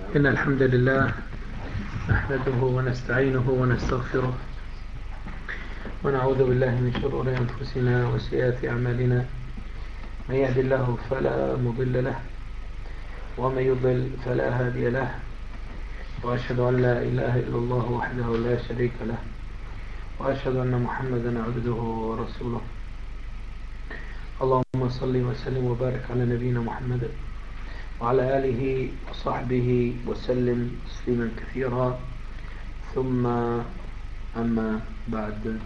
إن الحمد لله نحمده ونستعينه ونستغفره ونعوذ بالله من شرور أنفسنا وسيئات أعمالنا. من يهد الله فلا مضل له ومن يضلل فلا هادي له، وأشهد أن لا إله إلا الله وحده لا شريك له، وأشهد أن محمدا عبده ورسوله. اللهم صل وسلم وبارك على نبينا محمد وعلى آله وصحبه وسلم تسليما كثيرا. ثم أما بعد،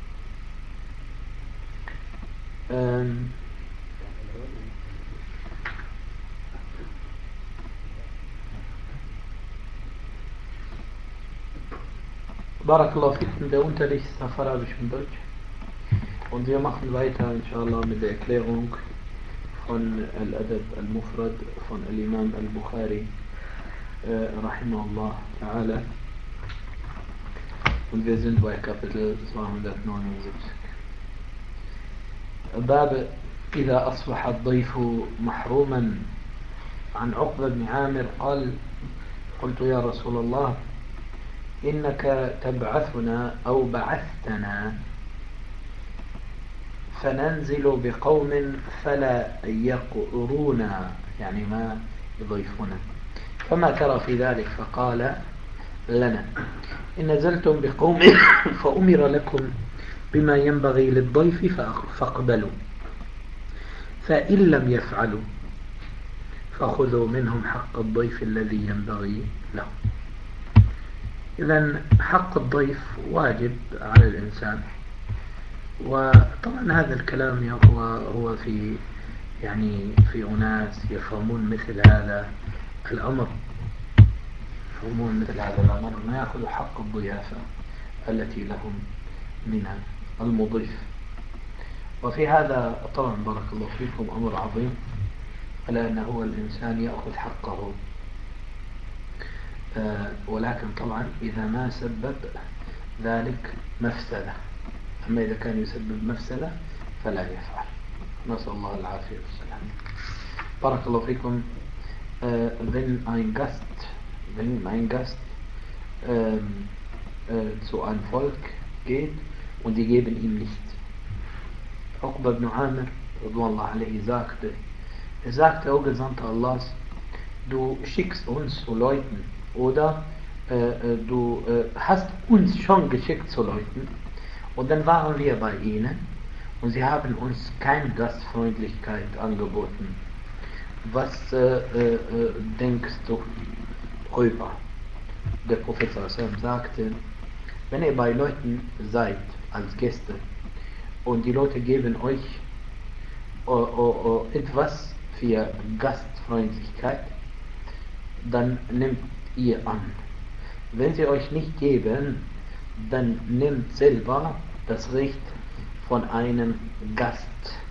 Barakallahu fikum, der Unterricht ist auf Arabisch und Deutsch. Und wir machen weiter, inshallah, mit der Erklärung von Al-Adab al-Mufrad von Al-Imam al-Bukhari, rahimahullah ta'ala. Und wir sind bei Kapitel 279. باب إذا أصبح الضيف محروما. عن عقبة بن عامر قال: قلت يا رسول الله إنك تبعثنا أو بعثتنا فننزل بقوم فلا يقرونا، يعني ما يضيفنا، فما ترى في ذلك؟ فقال لنا: إن نزلتم بقوم فأمر لكم بما ينبغي للضيف فاقبلوا، فإن لم يفعلوا فخذوا منهم حق الضيف الذي ينبغي له. إذن حق الضيف واجب على الإنسان. وطبعا هذا الكلام هو في في أناس يفهمون مثل هذا الأمر، ما يأخذوا حق الضيافة التي لهم منها المضيف. وفي هذا طبعا بارك الله فيكم أمر عظيم، ألا أنه هو الإنسان يأخذ حقه، ولكن طبعا إذا ما سبب ذلك مفسدة. أما إذا كان يسبب مفسدة فلا يفعل. نسأل الله العافية والسلام. بارك الله فيكم. Wenn ein Gast zu einem Volk geht und die geben ihm nichts. Uqba ibn Amir radhiyallahu anhu sagte, O Gesandter Allahs, du schickst uns zu Leuten, oder du hast uns schon geschickt zu Leuten, und dann waren wir bei ihnen und sie haben uns keine Gastfreundlichkeit angeboten. Was denkst du darüber? Der Prophet sagte: Wenn ihr bei Leuten seid als Gäste und die Leute geben euch etwas für Gastfreundlichkeit, dann nehmt ihr an. Wenn sie euch nicht geben, dann nehmt selber das Recht von einem Gast,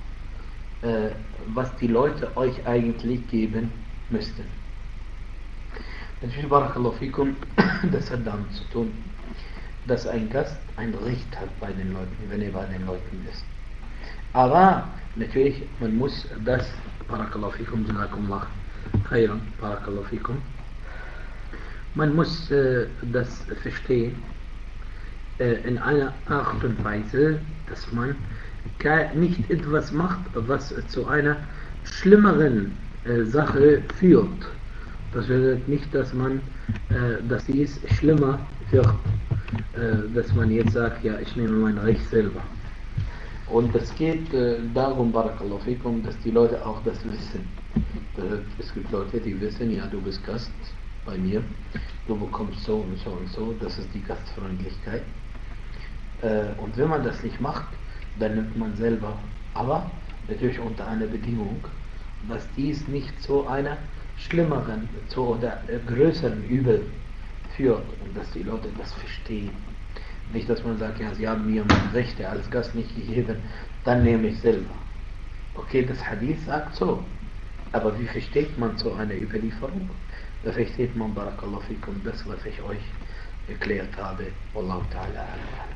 was die Leute euch eigentlich geben müssten. Natürlich, barakallahu fikum, das hat damit zu tun, dass ein Gast ein Recht hat bei den Leuten, wenn er bei den Leuten ist. Aber natürlich, man muss das, barakallahu fikum, jazakumullah khairan, barakallahu fikum, man muss das verstehen in einer Art und Weise, dass man nicht etwas macht, was zu einer schlimmeren Sache führt. Das bedeutet nicht, dass dies schlimmer wird, dass man jetzt sagt, ja, ich nehme mein Recht selber. Und es geht darum, barakallahu fikum, dass die Leute auch das wissen. Es gibt Leute, die wissen, ja, du bist Gast bei mir, du bekommst so und so und so, das ist die Gastfreundlichkeit. Und wenn man das nicht macht, dann nimmt man selber, aber natürlich unter einer Bedingung, dass dies nicht zu einer schlimmeren, oder größeren Übel führt, und dass die Leute das verstehen. Nicht, dass man sagt, ja, sie haben mir meine Rechte als Gast nicht gegeben, dann nehme ich selber. Okay, das Hadith sagt so, aber wie versteht man so eine Überlieferung? Da versteht man, barakallahu fikum, das, was ich euch erklärt habe. Wallahu ta'ala a'lam.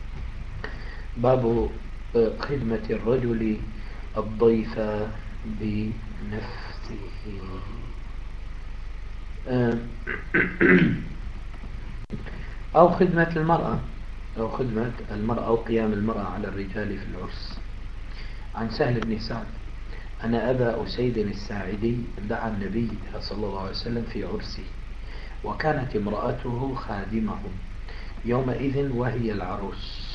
باب خدمة الرجل الضيف بنفسه. آه، أو خدمة المرأة، أو قيام المرأة على الرجال في العرس. عن سهل بن سعد أن أبا أسيد الساعدي دعا النبي صلى الله عليه وسلم في عرسه، وكانت امرأته خادمه يومئذ وهي العروس،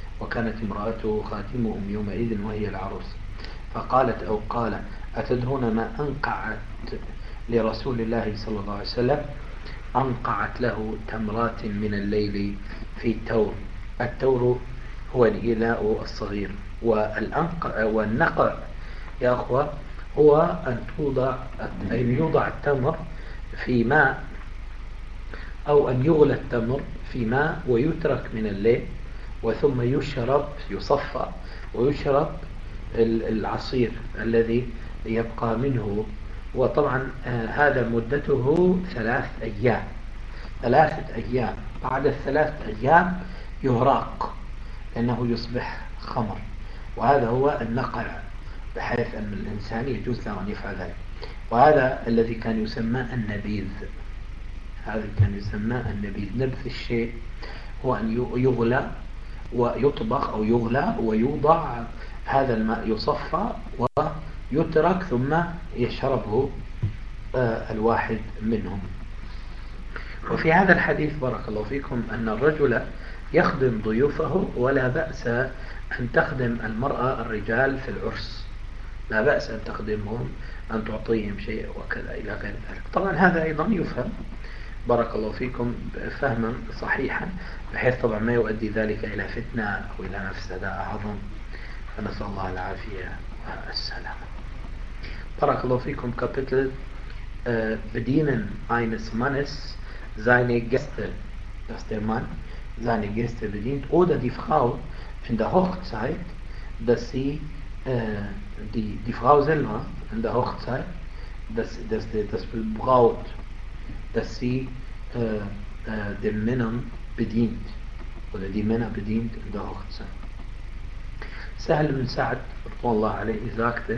فقالت أو قال: أتدرون ما أنقعت لرسول الله صلى الله عليه وسلم؟ أنقعت له تمرات من الليل في التور. التور هو الإناء الصغير، والنقع يا أخوة هو أن يوضع التمر في ماء، أو أن يغلى التمر في ماء ويترك من الليل، وثم يصفى ويشرب العصير الذي يبقى منه. وطبعا هذا مدته 3 أيام. بعد ال3 أيام يهراق لأنه يصبح خمر، وهذا هو النقع، بحيث أن الإنسان يجوز له أن يفعل ذلك. وهذا الذي كان يسمى النبيذ. نبذ الشيء هو أن يغلى ويطبخ أو يغلى ويوضع هذا الماء، يصفى ويترك ثم يشربه الواحد منهم. وفي هذا الحديث بارك الله فيكم أن الرجل يخدم ضيوفه، ولا بأس أن تخدم المرأة الرجال في العرس، لا بأس أن تخدمهم، أن تعطيهم شيء وكذا إلى غير ذلك. طبعا هذا أيضا يفهم بارك الله فيكم فهما صحيحا، بحيث طبعا ما يؤدي ذلك إلى فتنة أو إلى مفسدة أعظم، فنسأل الله العافية والسلامة. بارك الله فيكم. Kapitel Bedienen eines Mannes seine Gäste, dass der Mann seine Gäste bedient, oder die Frau in der Hochzeit, dass sie die Frau selber in der Hochzeit, das Braut, dass sie den Männern bedient oder die Männer bedient in der Hochzeit. Sahl bin Sa'd radhiyallahu anhu sagte,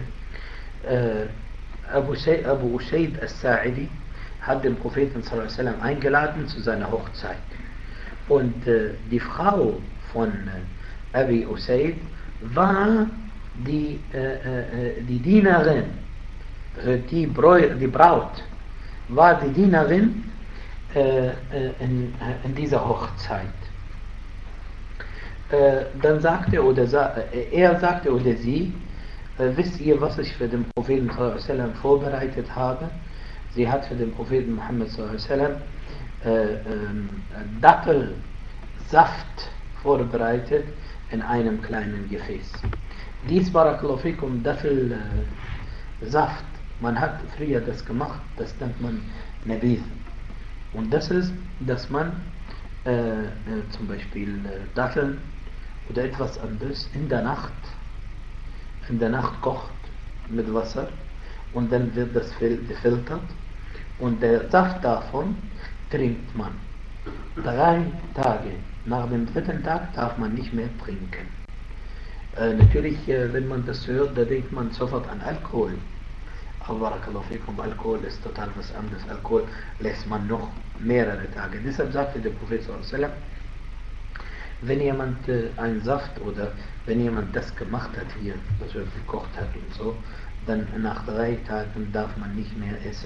Abu Usaid al-Sa'idi hat den Propheten sallallahu alaihi wasallam eingeladen zu seiner Hochzeit, und die Frau von Abi Usaid war die Dienerin, die Braut war die Dienerin in dieser Hochzeit. Dann sagte er sagte oder sie, wisst ihr, was ich für den Propheten sallallahu alaihi wasallam vorbereitet habe? Sie hat für den Propheten Muhammad sallallahu alaihi wasallam Dattelsaft vorbereitet in einem kleinen Gefäß. Dies, barakallahu fikum, Dattelsaft, man hat früher das gemacht, das nennt man Nabith. Und das ist, dass man zum Beispiel Datteln oder etwas anderes in der Nacht kocht mit Wasser, und dann wird das gefiltert, und der Saft davon trinkt man 3 Tage. Nach dem 3. Tag darf man nicht mehr trinken. Natürlich, wenn man das hört, da denkt man sofort an Alkohol. Aber barakallahu fikum, Alkohol ist total was anderes. Alkohol lässt man noch mehrere Tage. Deshalb sagte der Prophet sallallahu alaihi wasallam, wenn jemand einen Saft oder wenn jemand das gemacht hat hier, was er gekocht hat und so, dann nach 3 Tagen darf man nicht mehr essen,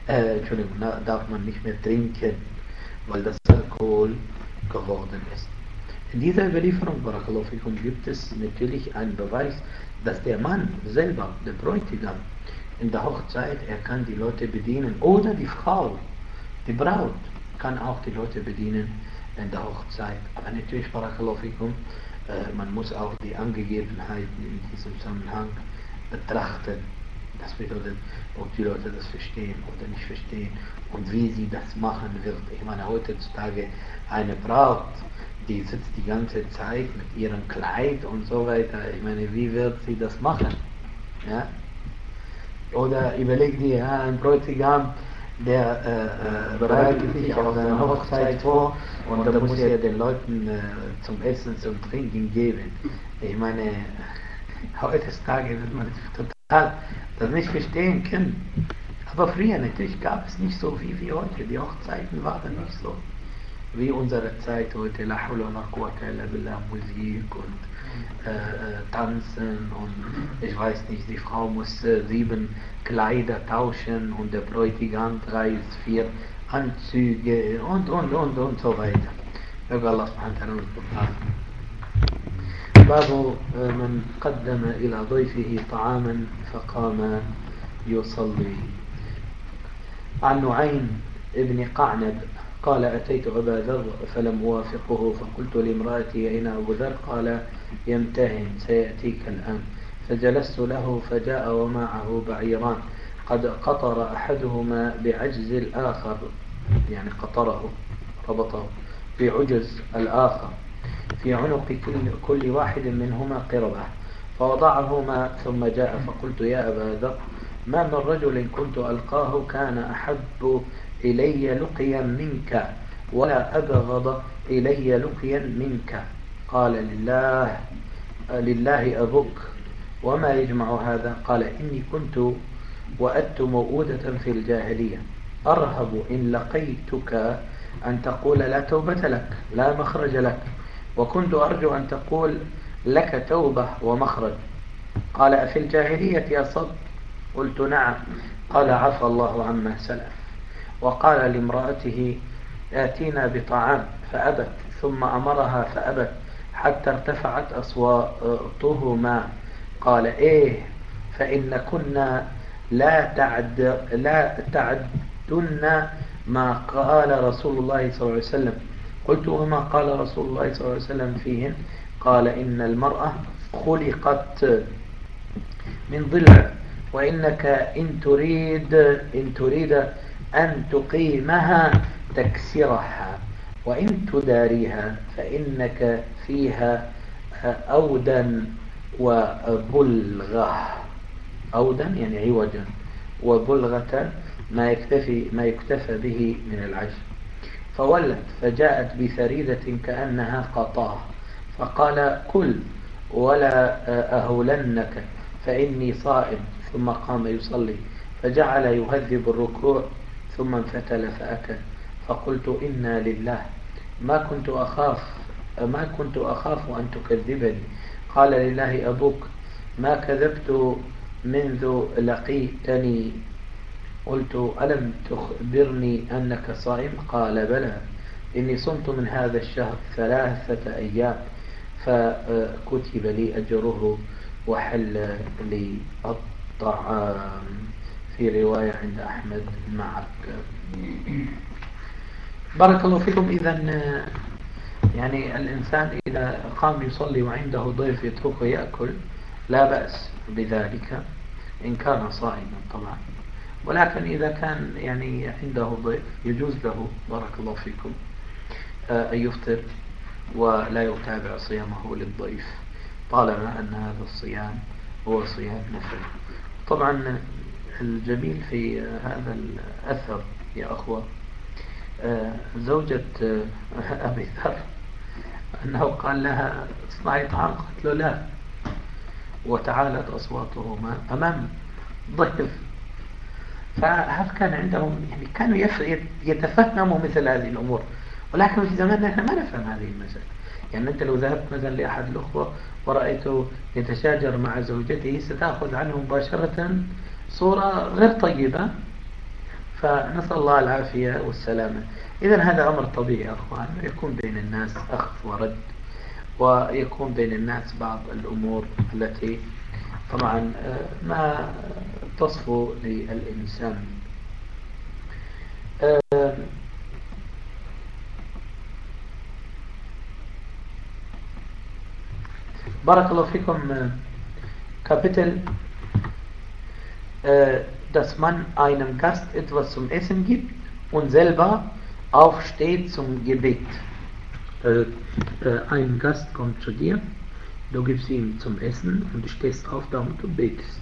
darf man nicht mehr trinken, weil das Alkohol geworden ist. In dieser Überlieferung, barakallahu fikum, gibt es natürlich einen Beweis, dass der Mann selber, der Bräutigam, in der Hochzeit, er kann die Leute bedienen, oder die Frau, die Braut, kann auch die Leute bedienen in der Hochzeit. Aber natürlich, barakallahu fikum, man muss auch die Angegebenheiten in diesem Zusammenhang betrachten. Das bedeutet, ob die Leute das verstehen oder nicht verstehen und wie sie das machen wird. Ich meine, heutzutage eine Braut, die sitzt die ganze Zeit mit ihrem Kleid und so weiter. Ich meine, wie wird sie das machen? Ja? Oder überleg dir, ein Bräutigam, der bereitet sich auf seine Hochzeit vor, und da muss er den Leuten zum Essen, zum Trinken geben. Ich meine, heutzutage wird man total das nicht verstehen können. Aber früher natürlich gab es nicht so viel wie heute. Die Hochzeiten waren nicht so wie unsere Zeit heute. La hawla wa la quwwata illa billah, Musik und tanzen und ich weiß nicht, die Frau muss 7 Kleider tauschen und der Bräutigam 3, 4 Anzüge und so weiter. Möge Allah subhanahu wa ta'ala. باب من قدم إلى ضيفه طعاما فقام يصلي. عن نعيم ابن قعنب قال أتيت أبا ذر فلم أوافقه فقلت لامرأتي أين أبو ذر؟ قال يمتهن سيأتيك الآن. فجلست له فجاء ومعه بعيران قد قطر أحدهما بعجز الآخر، يعني قطره ربطه بعجز الآخر في عنق كل واحد منهما قربة، فوضعهما ثم جاء فقلت يا أبا ذر ما من رجل كنت ألقاه كان أحب إلي لقيا منك ولا أبغض إلي لقيا منك. قال لله أبوك وما يجمع هذا؟ قال إني كنت وأدت موؤودة في الجاهلية أرهب إن لقيتك أن تقول لا توبة لك لا مخرج لك، وكنت أرجو أن تقول لك توبة ومخرج. قال أفي الجاهلية أصبت؟ قلت نعم. قال عفى الله عما سلف. وقال لامرأته آتينا بطعام فأبت، ثم أمرها فأبت حتى ارتفعت أصواتهما. قال إيه فإن كنا لا تعدن ما قال رسول الله صلى الله عليه وسلم. قلت وما قال رسول الله صلى الله عليه وسلم فيهن؟ قال إن المرأة خلقت من ضلع وإنك إن تريد أن تقيمها تكسرها وإن تداريها فإنك فيها أودا وبلغة. أودا يعني عوجا، وبلغة ما يكتفى به من العجل. فولت فجاءت بثريدة كأنها قطاه فقال كل ولا أهولنك فإني صائم. ثم قام يصلي فجعل يهذب الركوع ثم انفتل فأكل. فقلت إنا لله ما كنت أخاف أن تكذبني. قال لله أبوك ما كذبت منذ لقيتني. قلت ألم تخبرني أنك صائم؟ قال بلى إني صمت من هذا الشهر 3 أيام فكتب لي أجره وحل لي الطعام. في رواية عند أحمد معك. بارك الله فيكم. إذن يعني الإنسان إذا قام يصلي وعنده ضيف يتركه يأكل لا بأس بذلك إن كان صائما طبعا، ولكن إذا كان يعني عنده ضيف يجوز له بارك الله فيكم أن يفطر ولا يتابع صيامه للضيف طالما أن هذا الصيام هو صيام نفل. طبعا الجميل في هذا الأثر يا أخوة زوجة أبي ذر أنه قال لها اصنعي طعام، قالت له لا، وتعالت أصواتهما أمام ضيف. فهذا كان عندهم يعني كانوا يتفهموا مثل هذه الأمور، ولكن في زماننا احنا ما نفهم هذه المسألة. يعني أنت لو ذهبت مثلا لأحد الأخوة ورأيته يتشاجر مع زوجته ستأخذ عنه مباشرة صورة غير طيبة، فنسأل الله العافية والسلامة. إذن هذا أمر طبيعي أخوان، يكون بين الناس أخذ ورد، ويكون بين الناس بعض الأمور التي طبعا ما تصفو للإنسان. بارك الله فيكم. Kapitel, dass man einem Gast etwas zum Essen gibt und selber aufsteht zum Gebet. Ein Gast kommt zu dir, du gibst ihm zum Essen und du stehst auf da und du betest.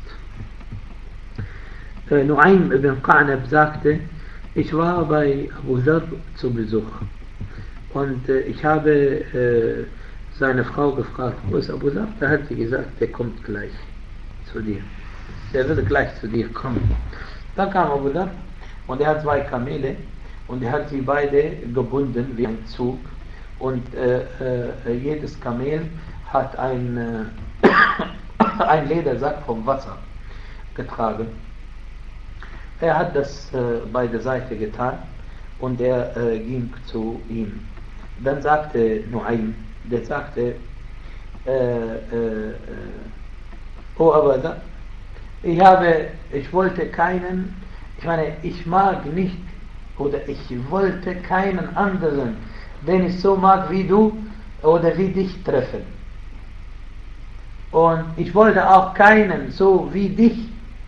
Nu'aym ibn Qa'nab sagte, ich war bei Abu Dharr zu Besuch und ich habe seine Frau gefragt, wo ist Abu Dharr? Da hat sie gesagt, der kommt gleich zu dir. Der wird gleich zu dir kommen. Dann kam Abu Dhar und er hat 2 Kamele und er hat sie beide gebunden wie ein Zug und jedes Kamel hat ein Ledersack vom Wasser getragen. Er hat das bei der Seite getan und er ging zu ihm. Dann sagte Nuaym, der sagte, oh Abu Dhar, ich wollte keinen, ich mag nicht oder ich wollte keinen anderen, den ich so mag wie du oder wie dich treffen. Und ich wollte auch keinen so wie dich,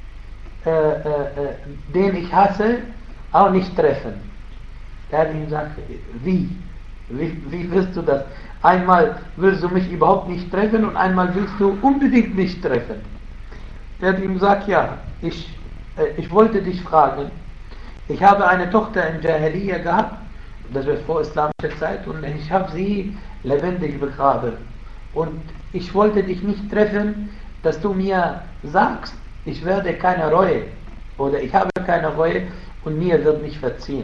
den ich hasse, auch nicht treffen. Er hat ihm gesagt, wie willst du das? Einmal willst du mich überhaupt nicht treffen und einmal willst du unbedingt mich treffen. Er hat ihm gesagt, ja, ich wollte dich fragen, ich habe eine Tochter in Jahiliya gehabt, das war vor islamischer Zeit, und ich habe sie lebendig begraben. Und ich wollte dich nicht treffen, dass du mir sagst, ich werde keine Reue, oder ich habe keine Reue und mir wird nicht verziehen.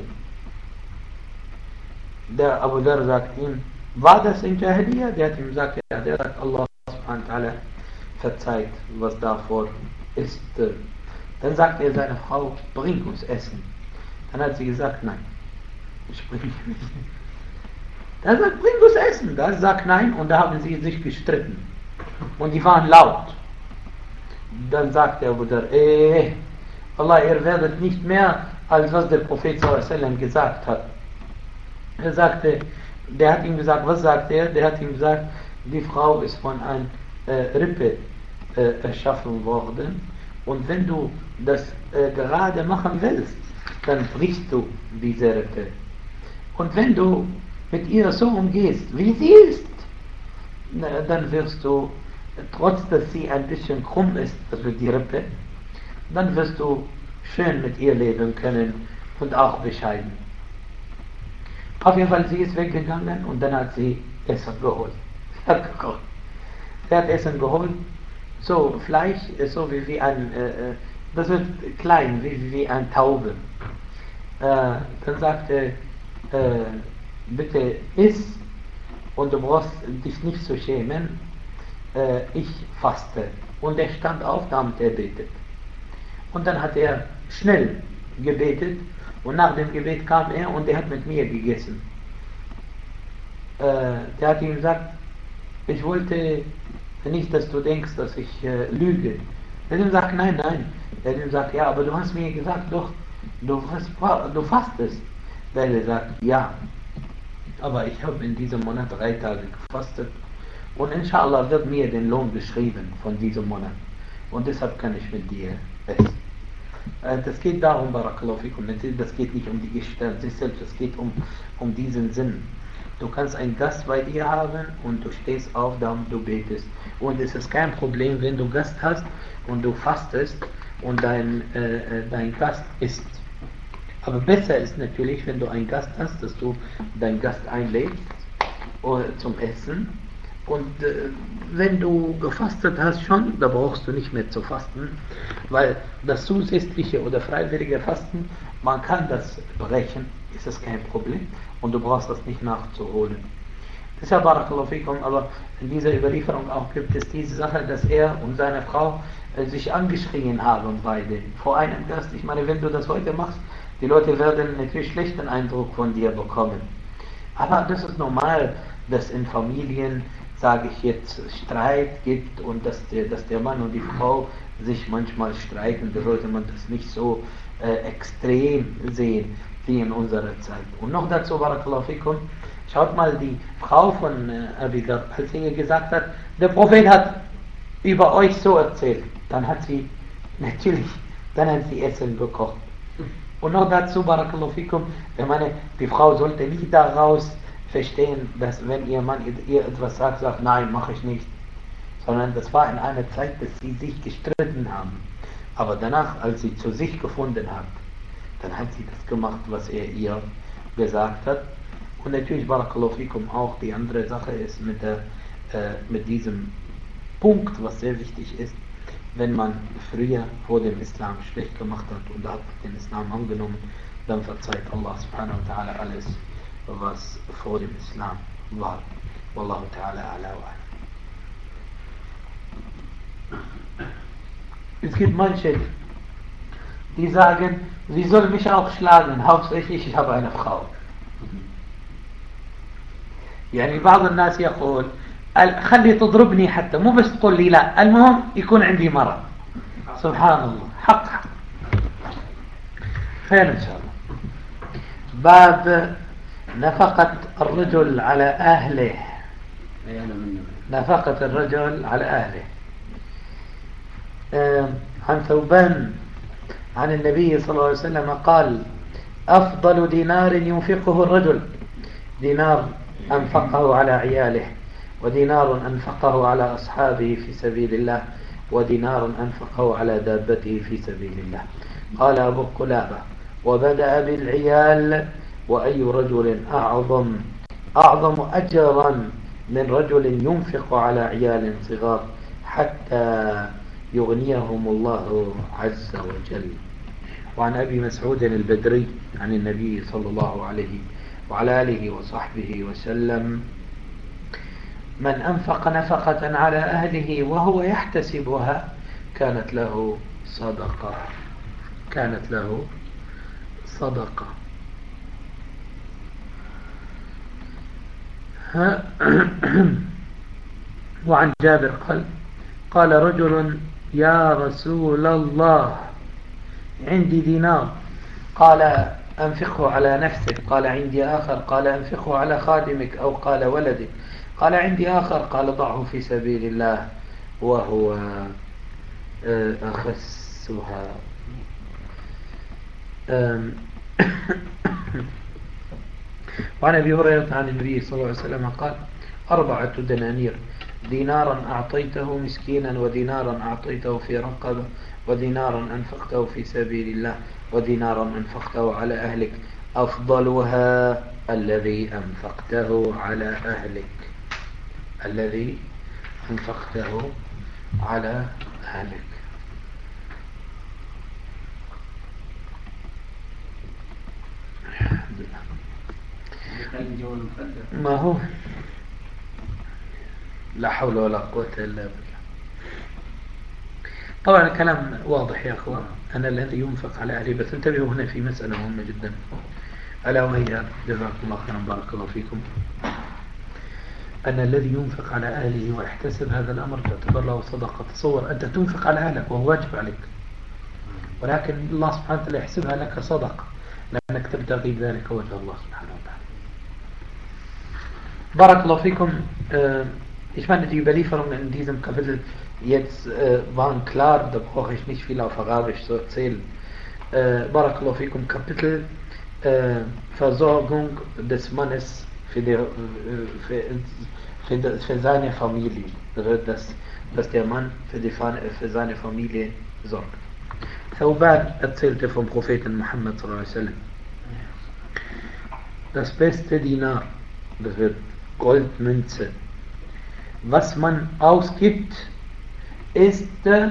Der Abu Dhar sagt ihm, war das in Jahiliya? Der hat ihm gesagt, ja, der sagt, Allah subhanahu wa ta'ala verzeiht, was davor ist. Dann sagt er seiner Frau, bring uns Essen. Dann hat sie gesagt, nein, ich bringe nicht. Dann sagt, bring uns Essen. Dann sagt nein und da haben sie sich gestritten. Und die waren laut. Dann sagt der Abu Dhar, Allah, ihr werdet nicht mehr, als was der Prophet sallallahu alaihi wasallam gesagt hat. Er sagte, der hat ihm gesagt, was sagt er? Der hat ihm gesagt, die Frau ist von einer Rippe erschaffen worden und wenn du das gerade machen willst, dann brichst du diese Rippe. Und wenn du mit ihr so umgehst, wie sie ist, dann wirst du, trotz dass sie ein bisschen krumm ist, also die Rippe, dann wirst du schön mit ihr leben können und auch bescheiden. Auf jeden Fall, sie ist weggegangen und dann hat sie Essen geholt. Sie hat gekocht. Sie hat Essen geholt, so Fleisch, so wie ein, das wird klein, wie ein Taube. Dann sagte, bitte iss und du brauchst dich nicht zu schämen, ich faste. Und er stand auf, damit er betet. Und dann hat er schnell gebetet und nach dem Gebet kam er und er hat mit mir gegessen. Der hat ihm gesagt, ich wollte nicht, dass du denkst, dass ich lüge. Er hat ihm gesagt, nein. Er hat ihm gesagt, ja, aber du hast mir gesagt, doch, du fastest. Der hat gesagt, ja, aber ich habe in diesem Monat 3 Tage gefastet und inshallah wird mir den Lohn geschrieben von diesem Monat und deshalb kann ich mit dir essen. Das geht darum, Barakallahu fikum, das geht nicht um die Gestalt sich selbst, es geht um diesen Sinn. Du kannst einen Gast bei dir haben und du stehst auf, damit du betest. Und es ist kein Problem, wenn du Gast hast und du fastest und dein Gast isst. Aber besser ist natürlich, wenn du einen Gast hast, dass du deinen Gast einlädst zum Essen. Und wenn du gefastet hast schon, da brauchst du nicht mehr zu fasten, weil das zusätzliche oder freiwillige Fasten, man kann das brechen, ist das kein Problem und du brauchst das nicht nachzuholen. Deshalb, Barakallahu fikum, aber in dieser Überlieferung auch gibt es diese Sache, dass er und seine Frau sich angeschrien haben beide vor einem Gast. Ich meine, wenn du das heute machst, die Leute werden natürlich schlechten Eindruck von dir bekommen. Aber das ist normal, dass in Familien, sage ich jetzt, Streit gibt und dass der Mann und die Frau sich manchmal streiten, da sollte man das nicht so extrem sehen wie in unserer Zeit. Und noch dazu, Barakallahu fikum, schaut mal die Frau von Abu Dhar, als sie gesagt hat, der Prophet hat über euch so erzählt, dann hat sie Essen gekocht. Und noch dazu, Barakallahu fikum, ich meine, die Frau sollte nie daraus verstehen, dass wenn ihr Mann ihr etwas sagt, nein, mache ich nicht. Sondern das war in einer Zeit, dass sie sich gestritten haben. Aber danach, als sie zu sich gefunden hat, dann hat sie das gemacht, was er ihr gesagt hat. Und natürlich, Barakallahu fikum, auch die andere Sache ist mit diesem Punkt, was sehr wichtig ist, wenn man früher vor dem Islam schlecht gemacht hat und hat den Islam angenommen, dann verzeiht Allah subhanahu wa ta'ala alles, was vor dem Islam war. Wallahu ta'ala ala wa ala. Es gibt manche, die sagen, sie soll mich auch schlagen, hauptsächlich ich habe eine Frau. يعني بعض الناس يقول خلي تضربني حتى مو بس تقول لي لا، المهم يكون عندي مرض. سبحان الله، حق خير إن شاء الله. باب نفقة الرجل على أهله. نفقة الرجل على أهله. عن ثوبان عن النبي صلى الله عليه وسلم قال: أفضل دينار ينفقه الرجل دينار أنفقه على عياله، ودينار أنفقه على أصحابه في سبيل الله، ودينار أنفقه على دابته في سبيل الله. قال أبو قلابة: وبدأ بالعيال، وأي رجل أعظم أجرا من رجل ينفق على عيال صغار حتى يغنيهم الله عز وجل. وعن أبي مسعود البدري عن النبي صلى الله عليه وعلى آله وصحبه وسلم: من أنفق نفقة على أهله وهو يحتسبها كانت له صدقة. كانت له صدقة. وعن جابر قال رجل: يا رسول الله عندي دينار. قال: أنفقه على نفسك. قال: عندي آخر. قال: أنفقه على خادمك، أو قال ولدك. قال: عندي آخر. قال: ضعه في سبيل الله وهو أخسها. وعن أبي هريرة عن النبي صلى الله عليه وسلم قال: 4 دنانير، دينارا أعطيته مسكينا، ودينارا أعطيته في رقبة، ودينارا أنفقته في سبيل الله، ودينارا أنفقته على أهلك، أفضلها الذي أنفقته على أهلك. الذي أنفقته على أهلك. ما هو لا حول ولا قوة إلا بالله. طبعا الكلام واضح يا أخوان، أنا الذي ينفق على أهلي. بس انتبهوا هنا في مسألة مهمة جدا، ألا وهي جزاكم الله خيرا بارك الله فيكم، أن الذي ينفق على أهله ويحتسب هذا الأمر تعتبر له صدقة. تصور أنت تنفق على أهلك وهو واجب عليك، ولكن الله سبحانه وتعالى يحسبها لك صدقة لأنك تبتغي بذلك وجه الله سبحانه وتعالى. بارك الله fikum. Ich meine, die Überlieferung in diesem Kapitel jetzt waren klar, da brauche ich nicht viel auf Arabisch zu erzählen. Barack Allah fikum, Kapitel Versorgung des Mannes für seine Familie, dass der Mann für seine Familie sorgt. Thawban erzählte vom Propheten Muhammad sallallahu alaihi wasallam: das beste Dinar, das wird Goldmünze, was man ausgibt, ist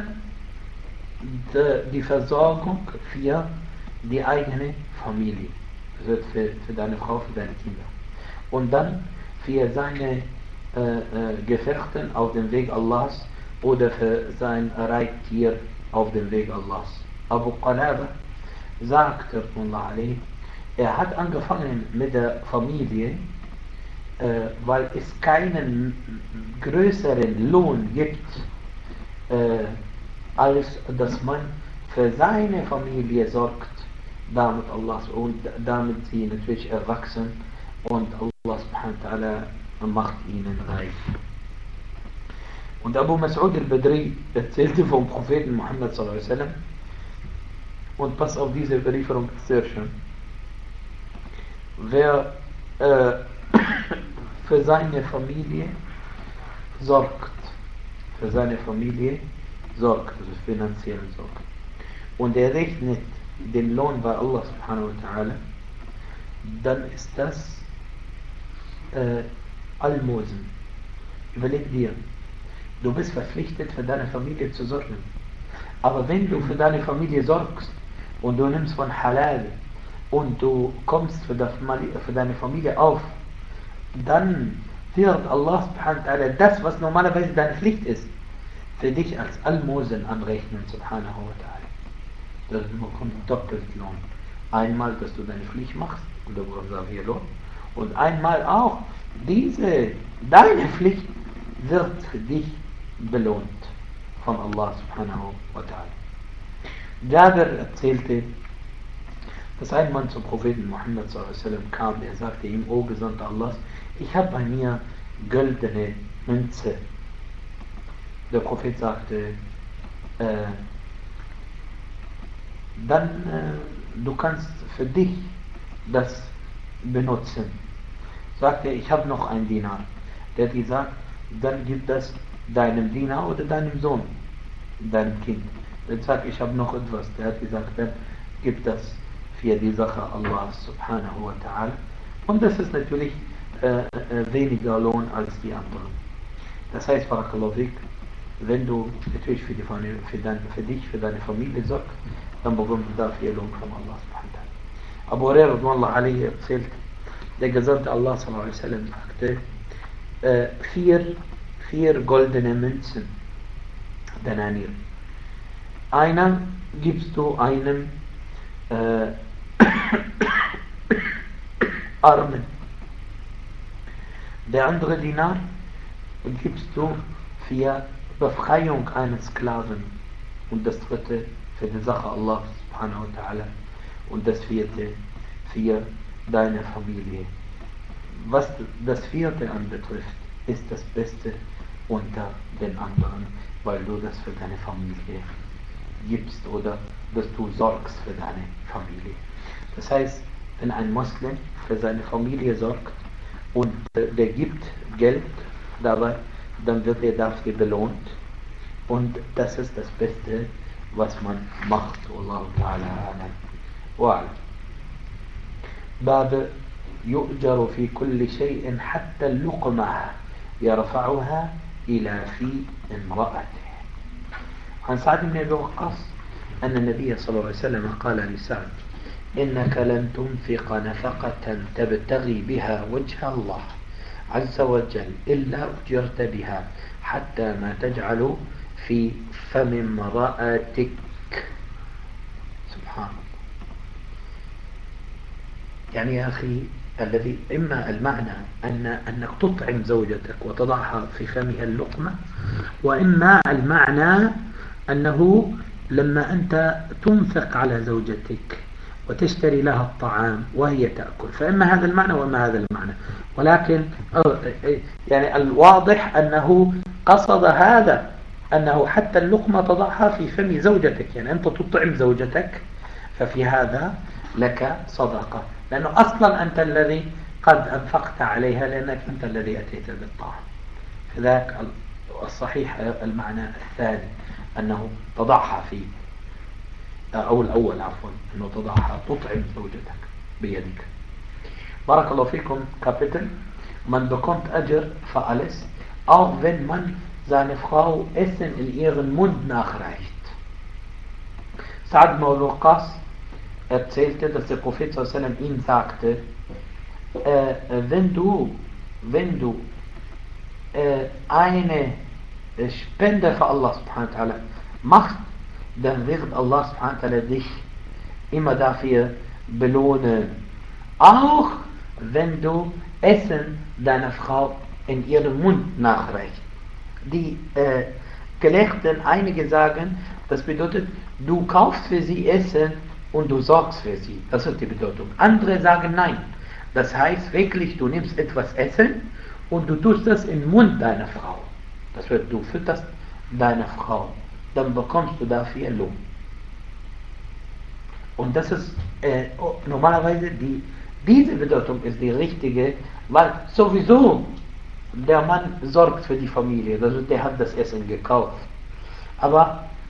die Versorgung für die eigene Familie. Das wird für deine Frau, für deine Kinder. Und dann für seine Gefährten auf dem Weg Allahs oder für sein Reittier auf dem Weg Allahs. Abu Qalaba sagt, er hat angefangen mit der Familie, weil es keinen größeren Lohn gibt, als dass man für seine Familie sorgt, damit Allah und damit sie natürlich erwachsen und Allah subhanahu wa ta'ala macht ihnen reich. Und Abu Mas'ud al-Badri erzählte vom Propheten Muhammad sallallahu alaihi wasallam, und pass auf, diese Überlieferung ist sehr schön: wer für seine Familie sorgt, also finanziell sorgt, und er rechnet den Lohn bei Allah subhanahu wa ta'ala, dann ist das Almosen. Überleg dir, du bist verpflichtet, für deine Familie zu sorgen. Aber wenn du für deine Familie sorgst und du nimmst von Halal und du kommst für deine Familie auf, dann wird Allah subhanahu wa ta'ala das, was normalerweise deine Pflicht ist, für dich als Almosen anrechnen, subhanahu wa ta'ala. Das bekommt doppelt Lohn. Einmal, dass du deine Pflicht machst, und da bekommst du hier Lohn. Und einmal auch, deine Pflicht wird für dich belohnt von Allah subhanahu wa ta'ala. Jabir erzählte, dass ein Mann zum Propheten Muhammad sallallahu alaihi wasallam kam, er sagte ihm, O Gesandter Allahs, ich habe bei mir goldene Münze. Der Prophet sagte, dann du kannst für dich das benutzen. Sagte er, ich habe noch einen Dinar. Der hat gesagt, dann gib das deinem Diener oder deinem Sohn, deinem Kind. Der sagt, ich habe noch etwas. Der hat gesagt, dann gib das für die Sache Allah subhanahu wa ta'ala. Und das ist natürlich weniger Lohn als die anderen. Das heißt, Barakallahu fik, wenn du natürlich für dich, für deine Familie sorgst, dann bekommst du dafür Lohn von Allah subhanahu wa ta'ala. Abu Hurairah radhiyallahu anhu erzählt, der Gesandte Allah sallallahu alaihi wasallam sagte, vier goldene Münzen, Dananir. Einer gibst du einem Armen. Der andere Dinar gibst du für Befreiung eines Sklaven. Und das dritte für die Sache Allah subhanahu wa ta'ala. Und das vierte für deine Familie. Was das vierte anbetrifft, ist das Beste unter den anderen, weil du das für deine Familie gibst oder dass du sorgst für deine Familie. Das heißt, wenn ein Muslim für seine Familie sorgt und der gibt Geld dabei, dann wird er dafür belohnt und das ist das Beste, was man macht. Wallahu ta'ala a'lam. باب يؤجر في كل شيء حتى اللقمة يرفعها إلى في امرأته. عن سعد بن أبي وقاص أن النبي صلى الله عليه وسلم قال لسعد إنك لن تنفق نفقة تبتغي بها وجه الله عز وجل إلا أجرت بها حتى ما تجعل في فم امرأتك. سبحان الله. يعني يا أخي الذي إما المعنى أنك تطعم زوجتك وتضعها في فمها اللقمة، وإما المعنى أنه لما أنت تنفق على زوجتك وتشتري لها الطعام وهي تأكل، فإما هذا المعنى وإما هذا المعنى. ولكن يعني الواضح أنه قصد هذا، أنه حتى اللقمة تضعها في فم زوجتك، يعني أنت تطعم زوجتك ففي هذا لك صدقة، لأنه أصلا أنت الذي قد أنفقت عليها لأنك أنت الذي أتيت بالطعام. فذاك الصحيح المعنى الثاني أنه تضعها في أو الأول عفوا أنه تضعها تطعم زوجتك بيدك. بارك الله فيكم. Kapitel: Man bekommt Ajr für alles, auch wenn man seine Frau Essen in ihren Mund nachreicht. Sa'd ibn Abi Waqqas erzählte, dass der Prophet sallallahu alaihi wasallam ihm sagte, wenn du eine Spende für Allah subhanahu wa ta'ala machst, dann wird Allah subhanahu wa ta'ala dich immer dafür belohnen. Auch wenn du Essen deiner Frau in ihrem Mund nachreichst. Die Gelehrten, einige sagen, das bedeutet, du kaufst für sie Essen und du sorgst für sie. Das ist die Bedeutung. Andere sagen nein. Das heißt wirklich, du nimmst etwas Essen und du tust das im Mund deiner Frau. Das heißt, du fütterst deine Frau. Dann bekommst du dafür Lohn. Und das ist normalerweise diese Bedeutung ist die richtige, weil sowieso der Mann sorgt für die Familie, also der hat das Essen gekauft. Aber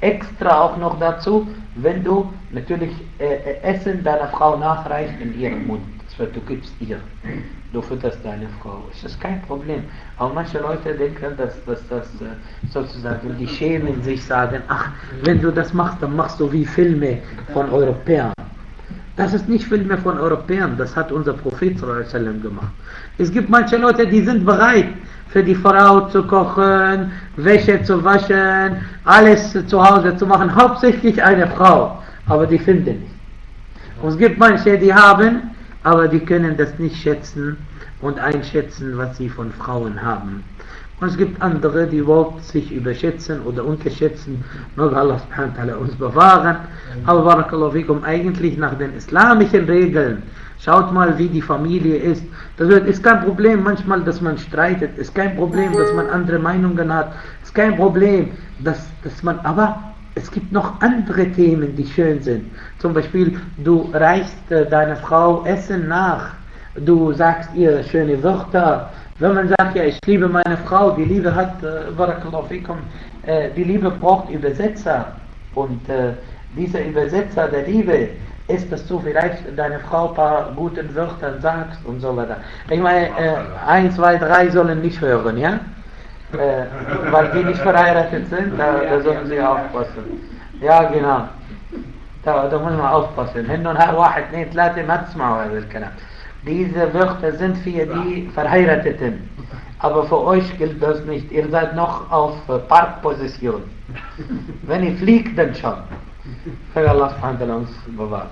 extra auch noch dazu, wenn du natürlich Essen deiner Frau nachreichst in ihrem Mund. Das heißt, du gibst ihr, du fütterst deine Frau. Es ist kein Problem. Aber manche Leute denken, dass das sozusagen, die schämen sich, sagen, ach, wenn du das machst, dann machst du wie Filme von Europäern. Das ist nicht Filme von Europäern, das hat unser Prophet sallallahu alaihi wasallam gemacht. Es gibt manche Leute, die sind bereit, für die Frau zu kochen, Wäsche zu waschen, alles zu Hause zu machen, hauptsächlich eine Frau, aber die finden nicht. Und es gibt manche, die haben, aber die können das nicht schätzen und einschätzen, was sie von Frauen haben. Und es gibt andere, die überhaupt sich überschätzen oder unterschätzen. Möge Allah subhanahu wa ta'ala uns bewahren. Aber barakallahu fikum, eigentlich nach den islamischen Regeln, schaut mal, wie die Familie ist. Das ist kein Problem manchmal, dass man streitet. Ist kein Problem, dass man andere Meinungen hat. Ist kein Problem, dass man, aber es gibt noch andere Themen, die schön sind. Zum Beispiel, du reichst deiner Frau Essen nach. Du sagst ihr schöne Wörter. Wenn man sagt, ja, ich liebe meine Frau, die Liebe hat, barakallahu fikum, die Liebe braucht Übersetzer. Und dieser Übersetzer der Liebe ist, dass du vielleicht deine Frau ein paar guten Wörter sagst und so weiter. Ich meine, 1, 2, 3 sollen nicht hören, ja? Weil die nicht verheiratet sind, da sollen sie aufpassen. Ja, genau. Da muss man aufpassen. Hin und her, 1, 2, 3, ما تسمعوا هذا الكلام. Diese Wörter sind für die Verheirateten. Aber für euch gilt das nicht. Ihr seid noch auf Parkposition. Wenn ihr fliegt, dann schon. Für Allah subhanahu wa ta'ala uns bewahrt.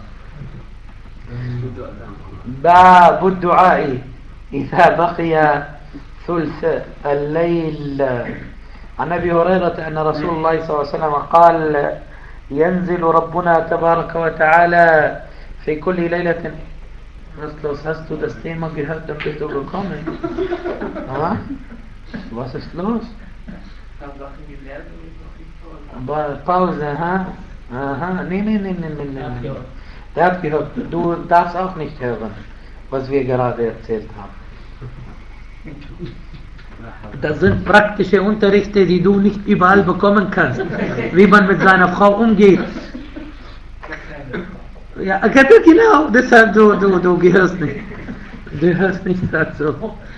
باب الدعاء إذا بقي ثلث الليل. عن أبي هريرة أن رسول الله صلى الله عليه وسلم قال ينزل ربنا تبارك وتعالى في كل ليلة. Hast du das Thema gehört, dann bist du gekommen. Was ist los? Pause, ha? Aha, nee. Der hat gehört, du darfst auch nicht hören, was wir gerade erzählt haben. Das sind praktische Unterrichte, die du nicht überall bekommen kannst. Wie man mit seiner Frau umgeht. Ja, genau, deshalb du gehörst nicht. Du hörst nicht dazu.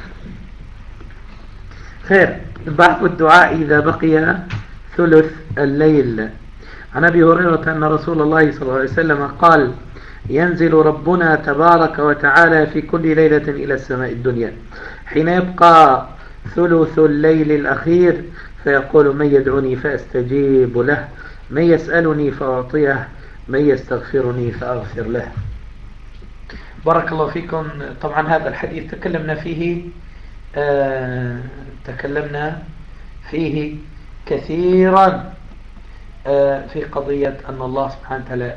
خير. باب الدعاء إذا بقي ثلث الليل. عن أبي هريرة أن رسول الله صلى الله عليه وسلم قال ينزل ربنا تبارك وتعالى في كل ليلة إلى السماء الدنيا حين يبقى ثلث الليل الأخير فيقول من يدعوني فأستجيب له من يسألني فأعطيه من يستغفرني فأغفر له. بارك الله فيكم. طبعا هذا الحديث تكلمنا فيه كثيرا في قضية أن الله سبحانه وتعالى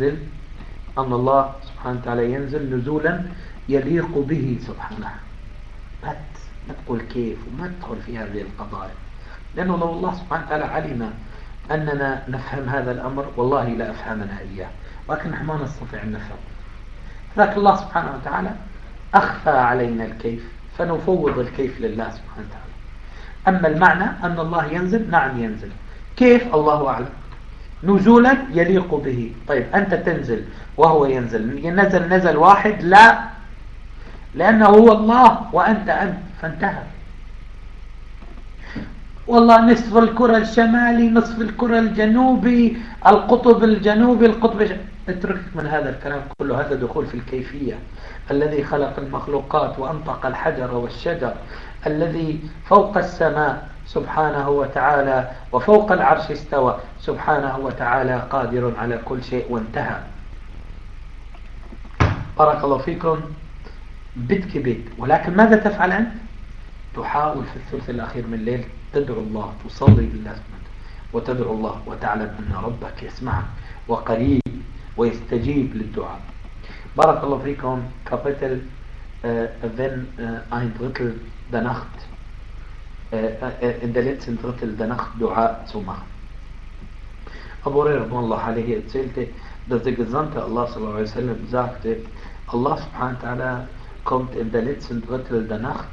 ينزل نزولا يليق به سبحانه. ما تقول كيف وما تدخل في هذه القضايا، لأنه لو الله سبحانه وتعالى علم أننا نفهم هذا الأمر والله لا أفهمنا إياه، ولكن نحن ما نستطيع أن نفهم. لكن الله سبحانه وتعالى أخفى علينا الكيف، فنفوض الكيف لله سبحانه وتعالى. أما المعنى أن الله ينزل، نعم ينزل. كيف؟ الله أعلم. نزولا يليق به. طيب أنت تنزل وهو ينزل، نزل واحد؟ لا، لأنه هو الله وأنت فانتهى. والله نصف الكرة الشمالي، نصف الكرة الجنوبي، القطب الجنوبي، اترك من هذا الكلام كله، هذا دخول في الكيفية. الذي خلق المخلوقات وأنطق الحجر والشجر، الذي فوق السماء سبحانه وتعالى وفوق العرش استوى سبحانه وتعالى، قادر على كل شيء، وانتهى. بارك الله فيكم. بيت ولكن ماذا تفعل أنت؟ تحاول في الثلث الأخير من الليل تدعو الله، تصلي بالله وتدعو الله وتعلم أن ربك يسمعك وقريب ويستجيب للدعاء. بارك الله فيكم. Kapitel wenn ein Drittel der Nacht in der letzten Drittel der Nacht Dua zu machen. Abu Hurairah erzählte, dass der Gesandte Allah sallallahu alaihi wasallam sagte, Allah subhanahu wa ta'ala kommt in der letzten Drittel der Nacht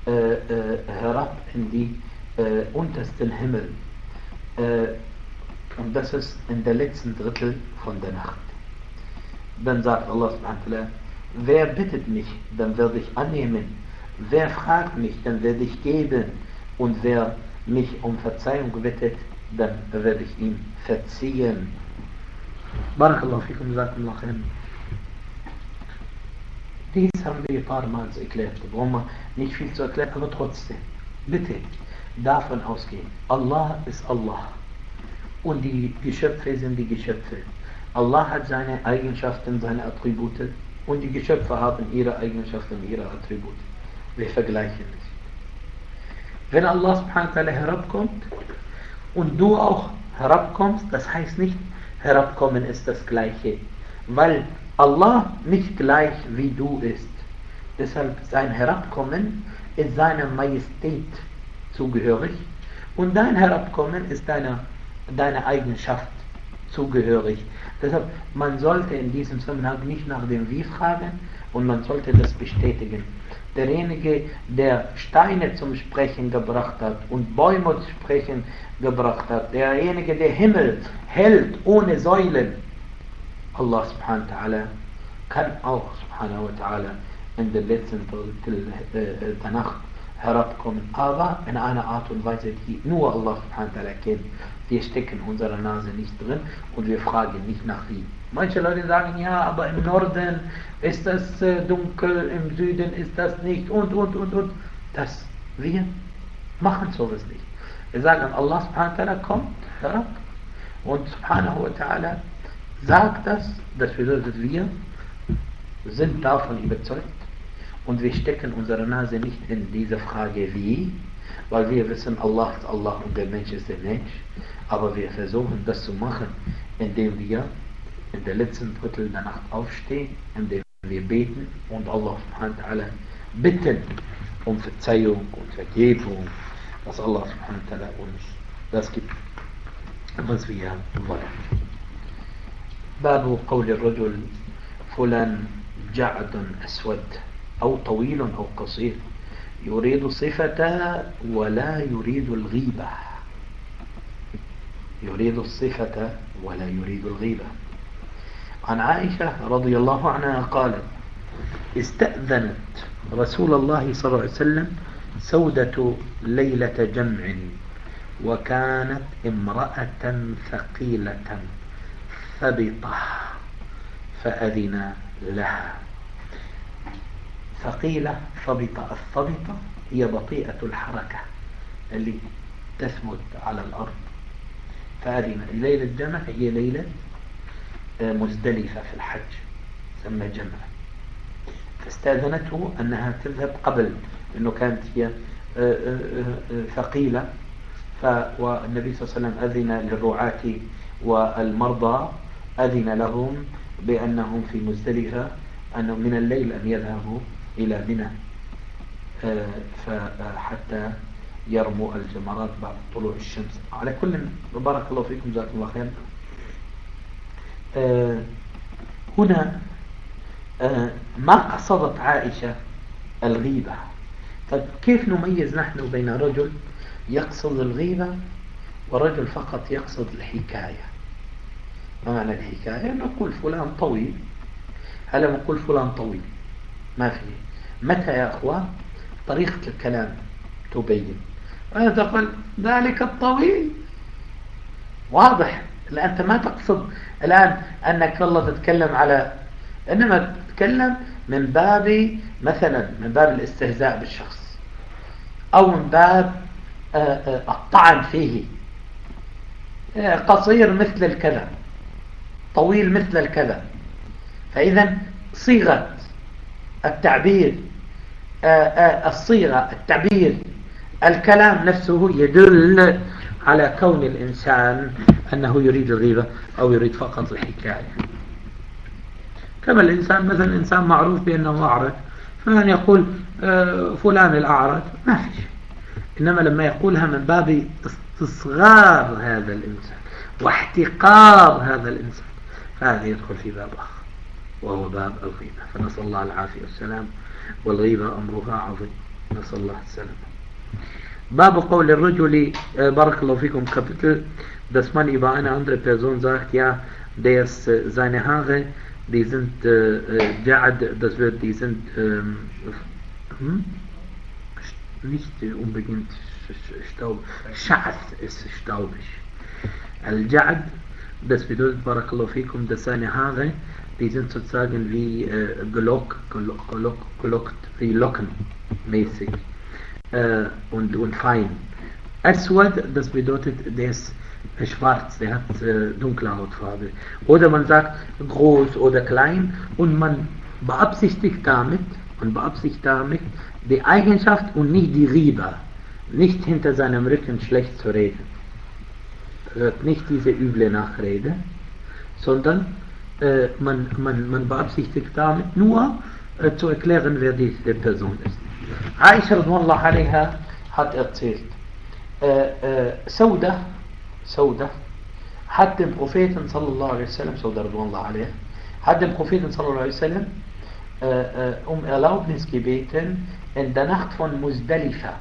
herab in die untersten Himmel Und das ist in der letzten Drittel von der Nacht. Dann sagt Allah subhanahu wa ta'ala, wer bittet mich, dann werde ich annehmen. Wer fragt mich, dann werde ich geben. Und wer mich um Verzeihung bittet, dann werde ich ihm verziehen. Barakallahu fikum, jazakumullah khairan. Dies haben wir ein paar Mal erklärt. Da brauchen wir nicht viel zu erklären, aber trotzdem. Bitte davon ausgehen. Allah ist Allah. Und die Geschöpfe sind die Geschöpfe. Allah hat seine Eigenschaften, seine Attribute. Und die Geschöpfe haben ihre Eigenschaften, ihre Attribute. Wir vergleichen nicht. Wenn Allah subhanahu wa ta'ala herabkommt und du auch herabkommst, das heißt nicht, herabkommen ist das Gleiche. Weil Allah nicht gleich wie du ist. Deshalb sein Herabkommen ist seiner Majestät zugehörig und dein Herabkommen ist deiner Eigenschaft zugehörig. Deshalb, man sollte in diesem Zusammenhang nicht nach dem Wie fragen und man sollte das bestätigen. Derjenige, der Steine zum Sprechen gebracht hat und Bäume zum Sprechen gebracht hat, derjenige, der Himmel hält ohne Säulen, Allah subhanahu wa ta'ala kann auch subhanahu wa ta'ala in der letzten Drittel der Nacht herabkommen, aber in einer Art und Weise, die nur Allah subhanahu wa ta'ala kennt. Wir stecken unsere Nase nicht drin und wir fragen nicht nach wie. Manche Leute sagen, ja, aber im Norden ist das dunkel, im Süden ist das nicht und. Das, wir machen sowas nicht. Wir sagen, Allah subhanahu wa ta'ala kommt herab und subhanahu wa ta'ala sagt das bedeutet, wir sind davon überzeugt und wir stecken unsere Nase nicht in diese Frage wie, weil wir wissen, Allah ist Allah und der Mensch ist der Mensch, aber wir versuchen das zu machen, indem wir in der letzten Drittel der Nacht aufstehen, indem wir beten und Allah subhanahu wa ta'ala bitten um Verzeihung und Vergebung, dass Allah subhanahu wa ta'ala uns das gibt, was wir wollen. باب قول الرجل فلان جعد أسود أو طويل أو قصير يريد صفة ولا يريد الغيبة. يريد الصفة ولا يريد الغيبة. عن عائشة رضي الله عنها قالت استأذنت رسول الله صلى الله عليه وسلم سودة ليلة جمع وكانت امرأة ثقيلة ثبطة فأذن لها. ثقيلة ثبطة. الثبطة هي بطيئة الحركة اللي تثبت على الأرض. فأذن. ليلة الجمع هي ليلة مزدلفة في الحج سمى جمع. فاستأذنته أنها تذهب قبل أنه كانت هي ثقيلة والنبي صلى الله عليه وسلم أذن للرعاة والمرضى أذن لهم بأنهم في مزدلفة أنه من الليل أن يذهبوا إلى منى حتى يرموا الجمرات بعد طلوع الشمس. على كل بارك الله فيكم جزاكم الله خير. هنا ما قصدت عائشة الغيبة. طيب كيف نميز نحن بين رجل يقصد الغيبة ورجل فقط يقصد الحكاية؟ ما معنى الحكاية؟ نقول فلان طويل. هلا نقول فلان طويل ما فيه. متى يا أخوان؟ طريقة الكلام تبين. وأنا تقول ذلك الطويل واضح. لا أنت ما تقصد الآن أنك والله تتكلم على، إنما تتكلم من باب مثلا من باب الاستهزاء بالشخص أو من باب الطعن فيه. قصير مثل الكذا، طويل مثل الكذا. فإذا صيغة التعبير، الصيغة التعبير الكلام نفسه يدل على كون الإنسان أنه يريد الغيبة أو يريد فقط الحكاية. كما الإنسان مثلا إنسان معروف بأنه أعرج، فمن يقول فلان الأعرج ما في شيء. إنما لما يقولها من باب استصغار هذا الإنسان واحتقار هذا الإنسان فهذا يدخل في باب آخر وهو باب الغيبة. فنسأل الله العافية والسلام. والغيبة أمرها عظيم، نسأل الله السلام. باب قول الرجل، بارك الله فيكم، كابتل dass man über eine andere Person sagt, ja, seine Haare, die sind Ja'ad, die sind nicht unbedingt Staub, Scha'ath ist staubig. Al-Ja'ad, das bedeutet, Barakallahu fikum, dass seine Haare, die sind sozusagen wie gelockt, wie Locken mäßig und fein. Aswad, das bedeutet, der ist schwarz, der hat dunkle Hautfarbe. Oder man sagt groß oder klein und man beabsichtigt damit die Eigenschaft und nicht die Riba, nicht hinter seinem Rücken schlecht zu reden. Das wird nicht diese üble Nachrede, sondern man beabsichtigt damit nur zu erklären, wer diese Person ist. Aisha radhiyallahu anha hat erzählt, Sauda hat dem Propheten sallallahu alaihi wasallam, Sauda radhiyallahu anha, hat dem Propheten sallallahu alaihi wasallam um Erlaubnis gebeten, in der Nacht von Muzdalifa,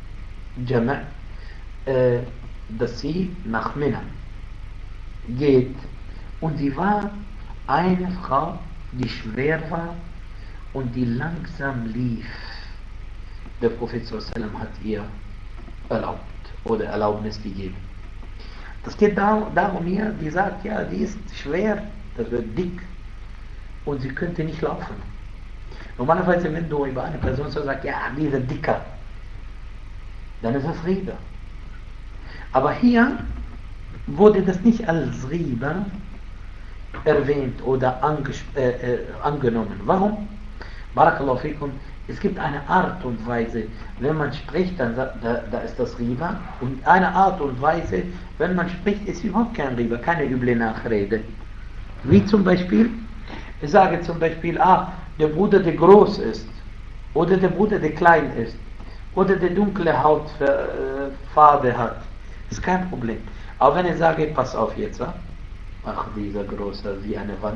dass sie nach Mina geht. Und sie war eine Frau, die schwer war und die langsam lief. Der Prophet sallallahu alaihi wasallam hat ihr erlaubt oder Erlaubnis gegeben. Das geht darum hier, die sagt, ja, die ist schwer, das wird dick und sie könnte nicht laufen. Normalerweise, wenn du über eine Person so sagst, ja, die ist dicker, dann ist es Riba. Aber hier wurde das nicht als Riba erwähnt oder angenommen. Warum? Barakallahu fikum. Es gibt eine Art und Weise, wenn man spricht, dann da ist das Riba. Und eine Art und Weise, wenn man spricht, ist überhaupt kein Riba, keine üble Nachrede. Wie zum Beispiel, ich sage zum Beispiel, der Bruder, der groß ist, oder der Bruder, der klein ist, oder der dunkle Hautfarbe hat, ist kein Problem. Aber wenn ich sage, pass auf jetzt, ach, dieser Große, wie eine Wand,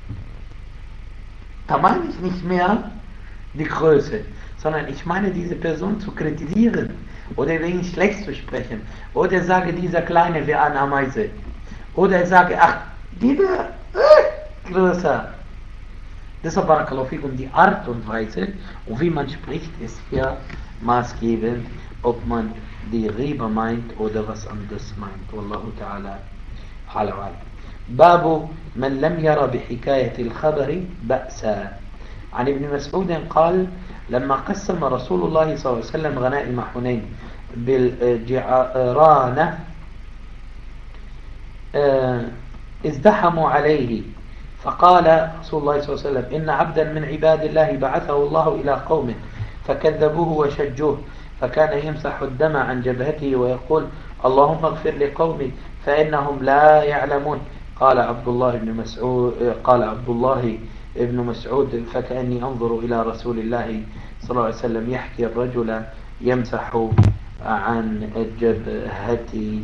da meine ich nicht mehr die Größe, sondern ich meine diese Person zu kritisieren oder wegen schlecht zu sprechen. Oder sage, dieser Kleine wie eine Ameise. Oder sage, ach, dieser größer. Deshalb Barakallahu fikum, die Art und Weise, und wie man spricht, ist hier maßgebend, ob man die Riba meint oder was anderes meint. Wallahu ta'ala ala. باب من لم ير بحكاية الخبر بأسا. عن ابن مسعود قال لما قسم رسول الله صلى الله عليه وسلم غنائم حنين بالجعرانة ازدحموا عليه فقال رسول الله صلى الله عليه وسلم إن عبدا من عباد الله بعثه الله إلى قومه فكذبوه وشجوه فكان يمسح الدم عن جبهته ويقول اللهم اغفر لقومي فإنهم لا يعلمون. قال عبد الله ابن مسعود فكأني أنظر إلى رسول الله صلى الله عليه وسلم يحكي الرجل يمسح عن جبهته.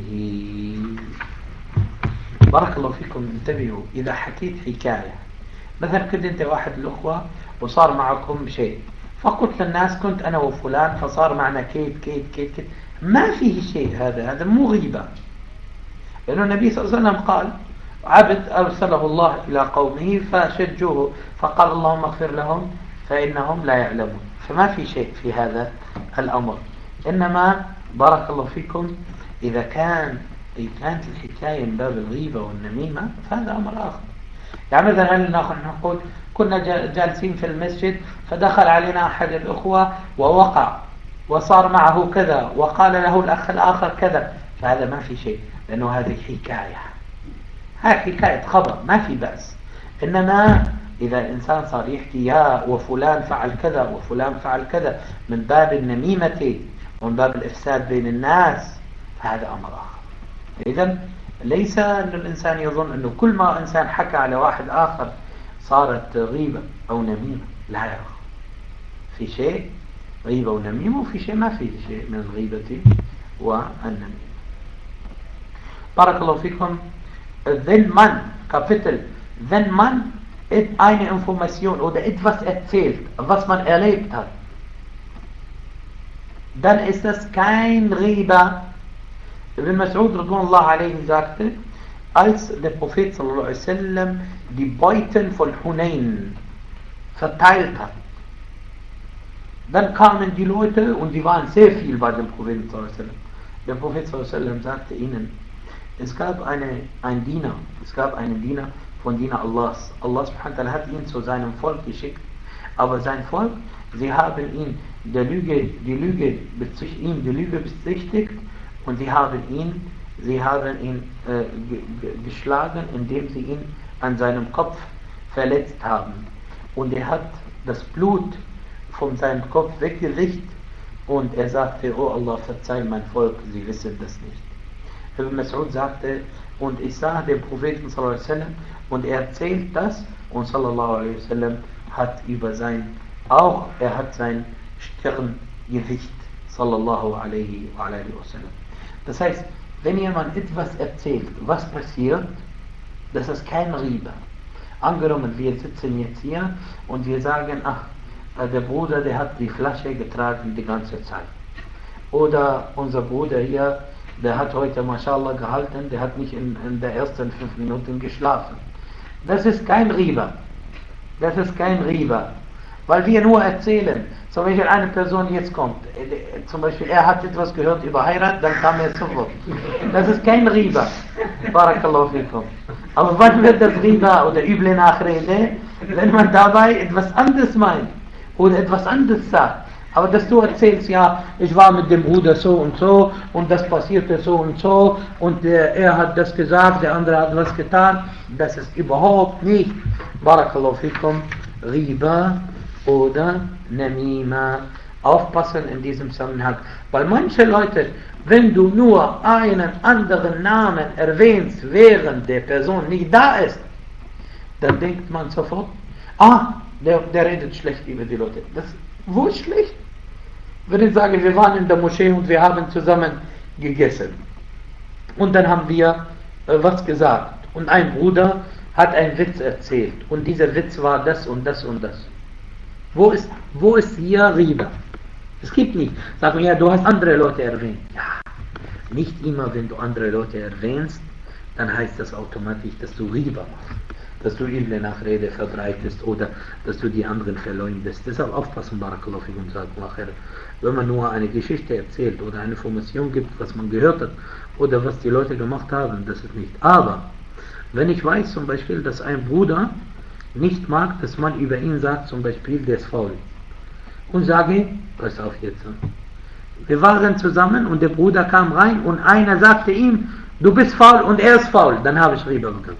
بارك الله فيكم. انتبهوا، إذا حكيت حكاية مثلا كنت أنت واحد الأخوة وصار معكم شيء فقلت للناس كنت أنا وفلان فصار معنا كيت ما فيه شيء، هذا مو غيبة، لأنه النبي صلى الله عليه وسلم قال عبد أرسله الله إلى قومه فشجوه فقال اللهم اغفر لهم فإنهم لا يعلمون، فما في شيء في هذا الأمر. إنما بارك الله فيكم إذا كانت الحكاية من باب الغيبة والنميمة فهذا أمر آخر. يعني مثلا هل نقول كنا جالسين في المسجد فدخل علينا أحد الأخوة ووقع وصار معه كذا وقال له الأخ الآخر كذا، فهذا ما في شيء، لأنه هذه حكاية، هاي حكاية خبر ما في بأس. إنما إذا الإنسان صار يحكي يا وفلان فعل كذا وفلان فعل كذا من باب النميمة ومن باب الإفساد بين الناس فهذا أمر آخر. إذن ليس أن الإنسان يظن أنه كل ما إنسان حكى على واحد آخر صارت غيبة أو نميمة، لا يا أخي، في شيء غيبة ونميمة وفي شيء ما فيه شيء من الغيبة والنميمة. بارك الله فيكم. Wenn man, Kapitel, wenn man eine Information oder etwas erzählt, was man erlebt hat, dann ist das kein Riba, Ibn Mas'ud radhiyallahu anhu sagte, als der Prophet sallallahu alaihi wasallam die Beuten von Hunain verteilt hat, dann kamen die Leute und die waren sehr viel bei dem Propheten sallallahu alaihi wasallam. Der Prophet sallallahu alaihi wasallam sagte ihnen, es gab einen Diener von Diener Allahs. Allah subhanahu wa ta'ala hat ihn zu seinem Volk geschickt, aber sein Volk, sie haben ihn die Lüge bezichtigt und sie haben ihn geschlagen, indem sie ihn an seinem Kopf verletzt haben. Und er hat das Blut von seinem Kopf weggewischt und er sagte, oh Allah, verzeih mein Volk, sie wissen das nicht. Ibn Mas'ud sagte, und ich sah den Propheten sallallahu alaihi wasallam und er erzählt das und sallallahu alaihi wasallam hat er hat sein Stirngewicht sallallahu alaihi wasallam. Das heißt, wenn jemand etwas erzählt, was passiert, das ist kein Riba. Angenommen, wir sitzen jetzt hier und wir sagen, ach, der Bruder, der hat die Flasche getragen die ganze Zeit. Oder unser Bruder hier, der hat heute Mashallah gehalten, der hat nicht in der ersten 5 Minuten geschlafen. Das ist kein Riba. Das ist kein Riba. Weil wir nur erzählen. Zum Beispiel eine Person jetzt kommt, zum Beispiel er hat etwas gehört über Heirat, dann kam er sofort. Das ist kein Riba. Barakallahu fikum. Aber wann wird das Riba oder üble Nachrede? Wenn man dabei etwas anderes meint oder etwas anderes sagt. Aber dass du erzählst, ja, ich war mit dem Bruder so und das passierte so und er hat das gesagt, der andere hat was getan, das ist überhaupt nicht, Barakallahu fikum, Riba oder Namima. Aufpassen in diesem Zusammenhang, weil manche Leute, wenn du nur einen anderen Namen erwähnst, während der Person nicht da ist, dann denkt man sofort, der redet schlecht über die Leute. Wo ist schlecht? Wenn ich sage, wir waren in der Moschee und wir haben zusammen gegessen. Und dann haben wir was gesagt. Und ein Bruder hat einen Witz erzählt. Und dieser Witz war das und das und das. Wo ist hier Riba? Es gibt nicht. Sagen wir, ja, du hast andere Leute erwähnt. Ja, nicht immer, wenn du andere Leute erwähnst, dann heißt das automatisch, dass du Riba machst. Dass du üble Nachrede verbreitest oder dass du die anderen verleumdest. Deshalb aufpassen, Barakallahu fikum, sagt nachher. Wenn man nur eine Geschichte erzählt oder eine Information gibt, was man gehört hat oder was die Leute gemacht haben, das ist nicht. Aber wenn ich weiß zum Beispiel, dass ein Bruder nicht mag, dass man über ihn sagt, zum Beispiel, der ist faul. Und sage, pass auf jetzt. Wir waren zusammen und der Bruder kam rein und einer sagte ihm, du bist faul und er ist faul. Dann habe ich Riba begangen.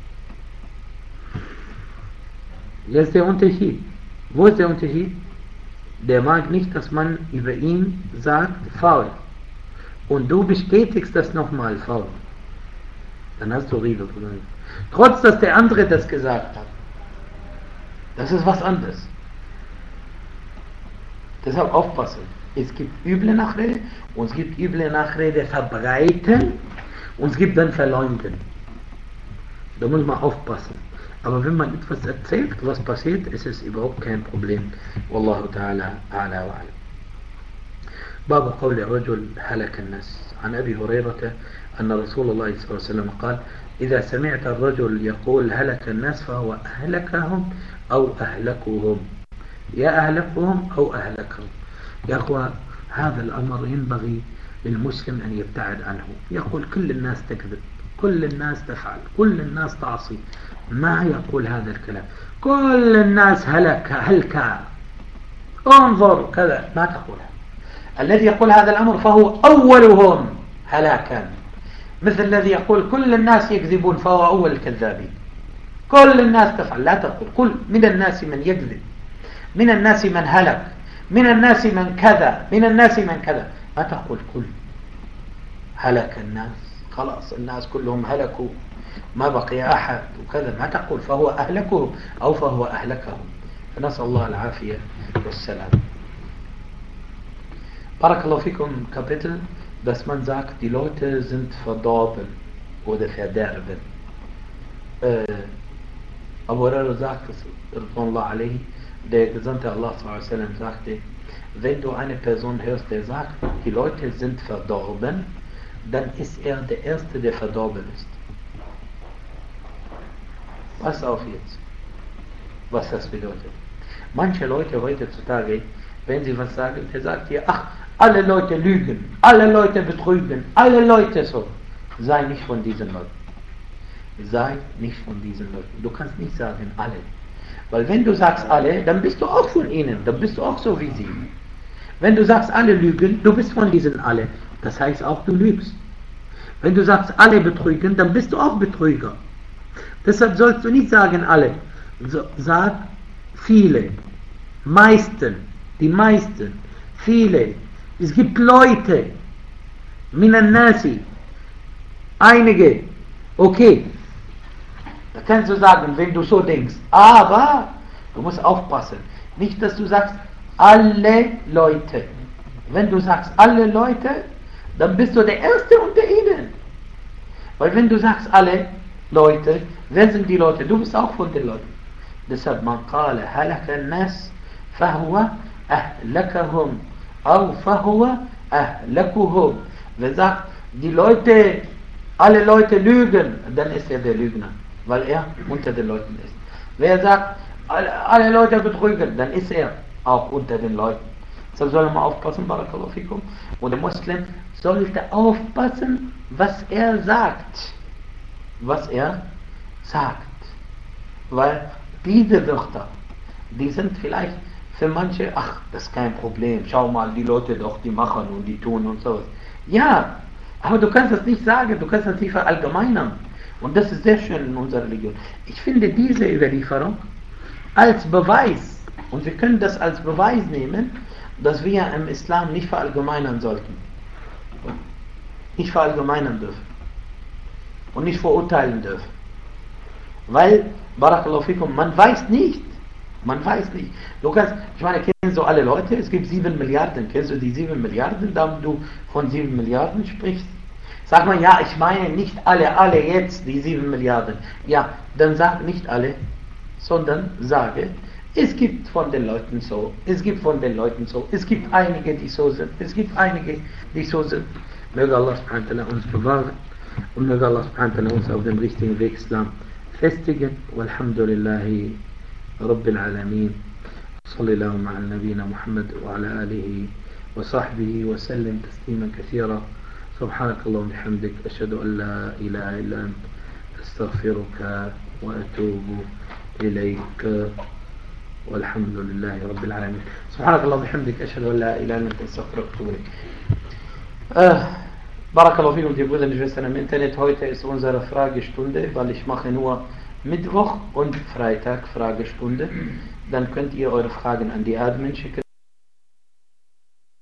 Jetzt ist der Unterschied. Wo ist der Unterschied? Der mag nicht, dass man über ihn sagt, faul. Und du bestätigst das nochmal, faul. Dann hast du Riba begangen. Trotz, dass der andere das gesagt hat. Das ist was anderes. Deshalb aufpassen. Es gibt üble Nachrede und es gibt üble Nachrede verbreiten und es gibt dann verleumden. Da muss man aufpassen. Aber wenn man etwas erzählt, was passiert, ist es überhaupt kein Problem. Wallahu ta'ala a'la wa a'lam. باب قول الرجل هلك الناس عن أبي هريرة أن رسول الله صلى الله عليه وسلم قال إذا سمعت الرجل يقول هلك الناس فهو أهلكهم أو أهلكهم يا أهلكهم أو أهلكهم. يا أخوة هذا الأمر ينبغي للمسلم أن يبتعد عنه. يقول كل الناس تكذب، كل الناس تفعل، كل الناس تعصي. ما يقول هذا الكلام كل الناس هلكا انظر كذا، ما تقولها. الذي يقول هذا الأمر فهو أولهم هلاكا، مثل الذي يقول كل الناس يكذبون فهو أول الكذابين. كل الناس تفعل، لا تقول كل. من الناس من يكذب، من الناس من هلك، من الناس من كذا، من الناس من كذا. ما تقول كل. هلك الناس، خلاص الناس كلهم هلكوا، ما بقي أحد وكذا. ما تقول فهو أهلكهم أو فهو أهلكهم. فنسأل الله العافية والسلام. Barakallahu fikum, Kapitel, dass man sagt, die Leute sind verdorben oder verderben. Abu Hurairah sagt es, der Gesandte Allah sagte, wenn du eine Person hörst, der sagt, die Leute sind verdorben, dann ist er der Erste, der verdorben ist. Pass auf jetzt, was das bedeutet. Manche Leute heutzutage, wenn sie was sagen, der sagt dir, ach, alle Leute lügen, alle Leute betrügen, alle Leute so. Sei nicht von diesen Leuten. Sei nicht von diesen Leuten. Du kannst nicht sagen alle. Weil wenn du sagst alle, dann bist du auch von ihnen, dann bist du auch so wie sie. Wenn du sagst alle lügen, du bist von diesen alle. Das heißt auch, du lügst. Wenn du sagst alle betrügen, dann bist du auch Betrüger. Deshalb sollst du nicht sagen alle. Sag viele, meisten, die meisten, viele. Es gibt Leute, minan nasi, einige. Okay, da kannst du sagen, wenn du so denkst. Aber du musst aufpassen. Nicht, dass du sagst alle Leute. Wenn du sagst alle Leute, dann bist du der Erste unter ihnen. Weil wenn du sagst alle Leute, wer sind die Leute? Du bist auch von den Leuten. Deshalb man قال هلك الناس فهو أهلكهم أو فهو أهلكهم. Wer sagt, die Leute, alle Leute lügen, dann ist er der Lügner, weil er unter den Leuten ist. Wer sagt, alle Leute betrügen, dann ist er auch unter den Leuten. Deshalb soll man aufpassen, Barakallahu fikum. Und der Muslim sollte aufpassen, was er sagt. Was er sagt. Weil diese Wörter, die sind vielleicht für manche, ach, das ist kein Problem, schau mal, die Leute doch, die machen und die tun und sowas. Ja, aber du kannst das nicht sagen, du kannst das nicht verallgemeinern. Und das ist sehr schön in unserer Religion. Ich finde diese Überlieferung als Beweis, und wir können das als Beweis nehmen, dass wir im Islam nicht verallgemeinern sollten. Nicht verallgemeinern dürfen. Und nicht verurteilen dürfen. Weil, Barakallahu fikum, man weiß nicht. Man weiß nicht. Du kannst, ich meine, kennst du alle Leute? Es gibt 7 Milliarden. Kennst du die 7 Milliarden, da du von 7 Milliarden sprichst? Sag mal, ja, ich meine nicht alle jetzt, die 7 Milliarden. Ja, dann sag nicht alle, sondern sage, es gibt von den Leuten so, es gibt von den Leuten so, es gibt einige, die so sind, es gibt einige, die so sind. Möge Allah subhanahu wa ta'ala uns bewahren und möge Allah subhanahu wa ta'ala uns auf dem richtigen Weg Islam festigen. Walhamdulillahi Rabbil Alameen. Sallallahu ala nabina Muhammad wa ala alihi wa sahbihi wa sallim tasliman kathira. سبحانك اللهم وبحمدك أشهد أن لا إله إلا أنت أستغفرك وأتوب إليك والحمد لله رب العالمين. سبحانك اللهم وبحمدك أشهد أن لا إله إلا أنت أستغفرك وأتوب إليك. Barakallahu fikum, die Brüder und Schwestern im Internet. Heute ist unsere Fragestunde, weil ich mache nur Mittwoch und Freitag Fragestunde. Dann könnt ihr eure Fragen an die Admin schicken.